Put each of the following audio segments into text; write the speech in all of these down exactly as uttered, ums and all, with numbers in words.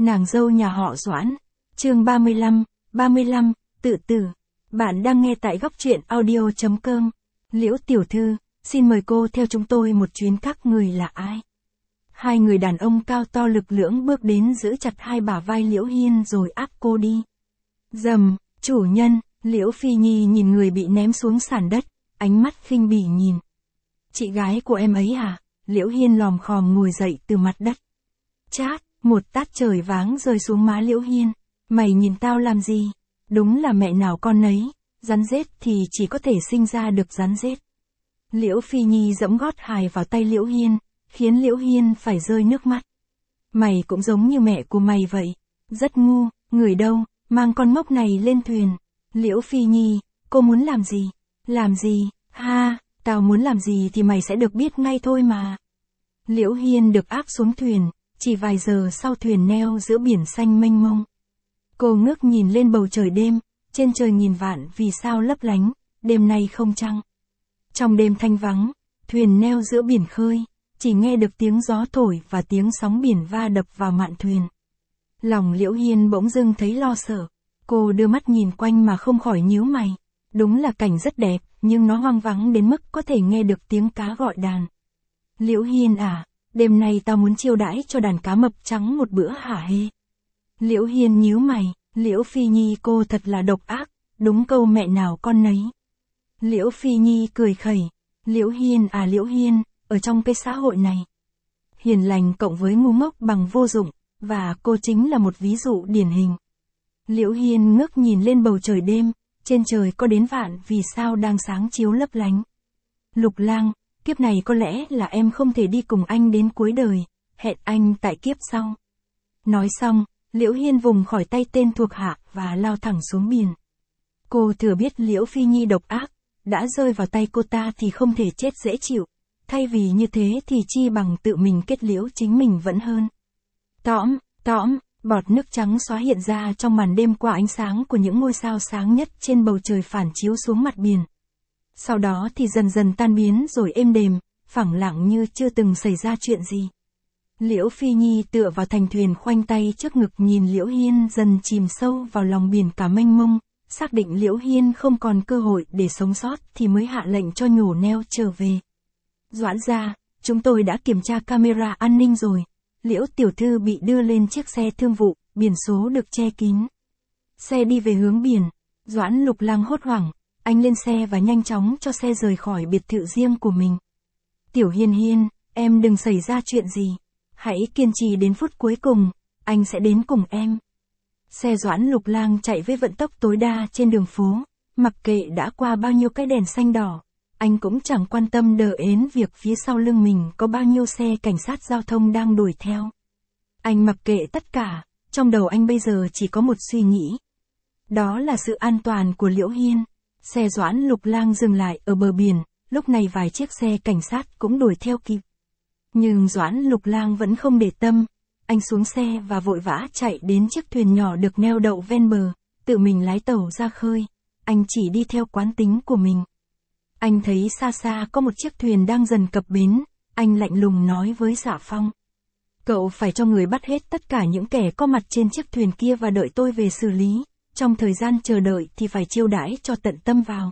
Nàng dâu nhà họ Doãn. Chương ba mươi lăm, ba mươi lăm, tự tử. Bạn đang nghe tại góc truyện audio chấm com. Liễu tiểu thư, xin mời cô theo chúng tôi một chuyến. Các người là ai? Hai người đàn ông cao to lực lưỡng bước đến giữ chặt hai bả vai Liễu Hiên rồi áp cô đi. Dầm, chủ nhân, Liễu Phi Nhi nhìn người bị ném xuống sàn đất, ánh mắt khinh bỉ nhìn. Chị gái của em ấy à? Liễu Hiên lòm khòm ngồi dậy từ mặt đất. Chát, một tát trời váng rơi xuống má Liễu Hiên. Mày nhìn tao làm gì? Đúng là mẹ nào con nấy, rắn rết thì chỉ có thể sinh ra được rắn rết. Liễu Phi Nhi giẫm gót hài vào tay Liễu Hiên, khiến Liễu Hiên phải rơi nước mắt. Mày cũng giống như mẹ của mày vậy. Rất ngu, người đâu, mang con ngốc này lên thuyền. Liễu Phi Nhi, cô muốn làm gì? Làm gì? Ha, tao muốn làm gì thì mày sẽ được biết ngay thôi mà. Liễu Hiên được áp xuống thuyền, chỉ vài giờ sau thuyền neo giữa biển xanh mênh mông. Cô ngước nhìn lên bầu trời đêm, trên trời nghìn vạn vì sao lấp lánh, đêm nay không trăng. Trong đêm thanh vắng, thuyền neo giữa biển khơi, chỉ nghe được tiếng gió thổi và tiếng sóng biển va đập vào mạn thuyền. Lòng Liễu Hiên bỗng dưng thấy lo sợ, cô đưa mắt nhìn quanh mà không khỏi nhíu mày. Đúng là cảnh rất đẹp, nhưng nó hoang vắng đến mức có thể nghe được tiếng cá gọi đàn. Liễu Hiên à, đêm nay tao muốn chiêu đãi cho đàn cá mập trắng một bữa hả hê. Liễu Hiên nhíu mày, Liễu Phi Nhi cô thật là độc ác, đúng câu mẹ nào con nấy. Liễu Phi Nhi cười khẩy, Liễu Hiên à Liễu Hiên, ở trong cái xã hội này, hiền lành cộng với ngu ngốc bằng vô dụng, và cô chính là một ví dụ điển hình. Liễu Hiên ngước nhìn lên bầu trời đêm, trên trời có đến vạn vì sao đang sáng chiếu lấp lánh. Lục Lang, kiếp này có lẽ là em không thể đi cùng anh đến cuối đời, hẹn anh tại kiếp sau. Nói xong, Liễu Hiên vùng khỏi tay tên thuộc hạ và lao thẳng xuống biển. Cô thừa biết Liễu Phi Nhi độc ác, đã rơi vào tay cô ta thì không thể chết dễ chịu, thay vì như thế thì chi bằng tự mình kết liễu chính mình vẫn hơn. Tõm, tõm, bọt nước trắng xóa hiện ra trong màn đêm qua ánh sáng của những ngôi sao sáng nhất trên bầu trời phản chiếu xuống mặt biển. Sau đó thì dần dần tan biến rồi êm đềm, phẳng lặng như chưa từng xảy ra chuyện gì. Liễu Phi Nhi tựa vào thành thuyền khoanh tay trước ngực nhìn Liễu Hiên dần chìm sâu vào lòng biển cả mênh mông, xác định Liễu Hiên không còn cơ hội để sống sót thì mới hạ lệnh cho nhổ neo trở về. Doãn gia, chúng tôi đã kiểm tra camera an ninh rồi. Liễu tiểu thư bị đưa lên chiếc xe thương vụ, biển số được che kín. Xe đi về hướng biển. Doãn Lục Lang hốt hoảng, anh lên xe và nhanh chóng cho xe rời khỏi biệt thự riêng của mình. Tiểu Hiên Hiên, em đừng xảy ra chuyện gì. Hãy kiên trì đến phút cuối cùng, anh sẽ đến cùng em. Xe Doãn Lục Lang chạy với vận tốc tối đa trên đường phố, mặc kệ đã qua bao nhiêu cái đèn xanh đỏ, anh cũng chẳng quan tâm đờ ến việc phía sau lưng mình có bao nhiêu xe cảnh sát giao thông đang đuổi theo. Anh mặc kệ tất cả, trong đầu anh bây giờ chỉ có một suy nghĩ. Đó là sự an toàn của Liễu Hiên. Xe Doãn Lục Lang dừng lại ở bờ biển, lúc này vài chiếc xe cảnh sát cũng đuổi theo kịp. Nhưng Doãn Lục Lang vẫn không để tâm, anh xuống xe và vội vã chạy đến chiếc thuyền nhỏ được neo đậu ven bờ, tự mình lái tàu ra khơi, anh chỉ đi theo quán tính của mình. Anh thấy xa xa có một chiếc thuyền đang dần cập bến, anh lạnh lùng nói với Dạ Phong. Cậu phải cho người bắt hết tất cả những kẻ có mặt trên chiếc thuyền kia và đợi tôi về xử lý, trong thời gian chờ đợi thì phải chiêu đãi cho tận tâm vào.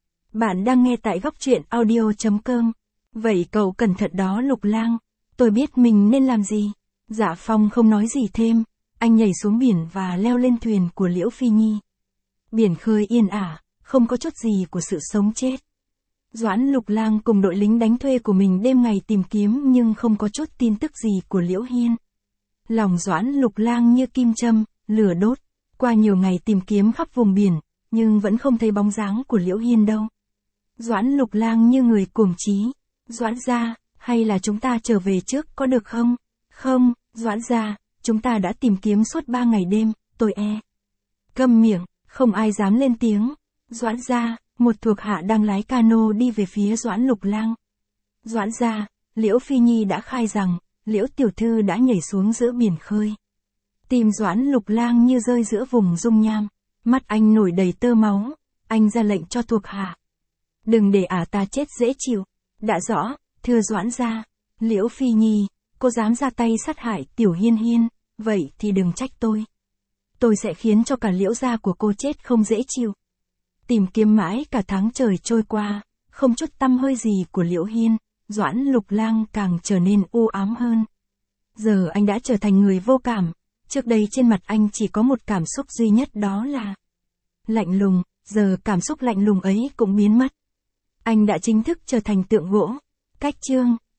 Bạn đang nghe tại góc truyện audio chấm com. Vậy cậu cẩn thận đó Lục Lang, tôi biết mình nên làm gì. Dạ Phong không nói gì thêm, anh nhảy xuống biển và leo lên thuyền của Liễu Phi Nhi. Biển khơi yên ả, không có chút gì của sự sống chết. Doãn Lục Lang cùng đội lính đánh thuê của mình đêm ngày tìm kiếm nhưng không có chút tin tức gì của Liễu Hiên. Lòng Doãn Lục Lang như kim châm, lửa đốt, qua nhiều ngày tìm kiếm khắp vùng biển, nhưng vẫn không thấy bóng dáng của Liễu Hiên đâu. Doãn Lục Lang như người cuồng chí. Doãn gia, hay là chúng ta trở về trước có được không? Không, Doãn gia, chúng ta đã tìm kiếm suốt ba ngày đêm, tôi e. Câm miệng, không ai dám lên tiếng. Doãn gia, một thuộc hạ đang lái cano đi về phía Doãn Lục Lang. Doãn gia, Liễu Phi Nhi đã khai rằng, Liễu tiểu thư đã nhảy xuống giữa biển khơi. Tim Doãn Lục Lang như rơi giữa vùng dung nham, mắt anh nổi đầy tơ máu, anh ra lệnh cho thuộc hạ. Đừng để ả ta chết dễ chịu. Đã rõ, thưa Doãn gia, Liễu Phi Nhi, cô dám ra tay sát hại Tiểu Hiên Hiên, vậy thì đừng trách tôi. Tôi sẽ khiến cho cả Liễu gia của cô chết không dễ chịu. Tìm kiếm mãi cả tháng trời trôi qua, không chút tăm hơi gì của Liễu Hiên, Doãn Lục Lang càng trở nên u ám hơn. Giờ anh đã trở thành người vô cảm, trước đây trên mặt anh chỉ có một cảm xúc duy nhất, đó là lạnh lùng, giờ cảm xúc lạnh lùng ấy cũng biến mất. Anh đã chính thức trở thành tượng gỗ. Cách chương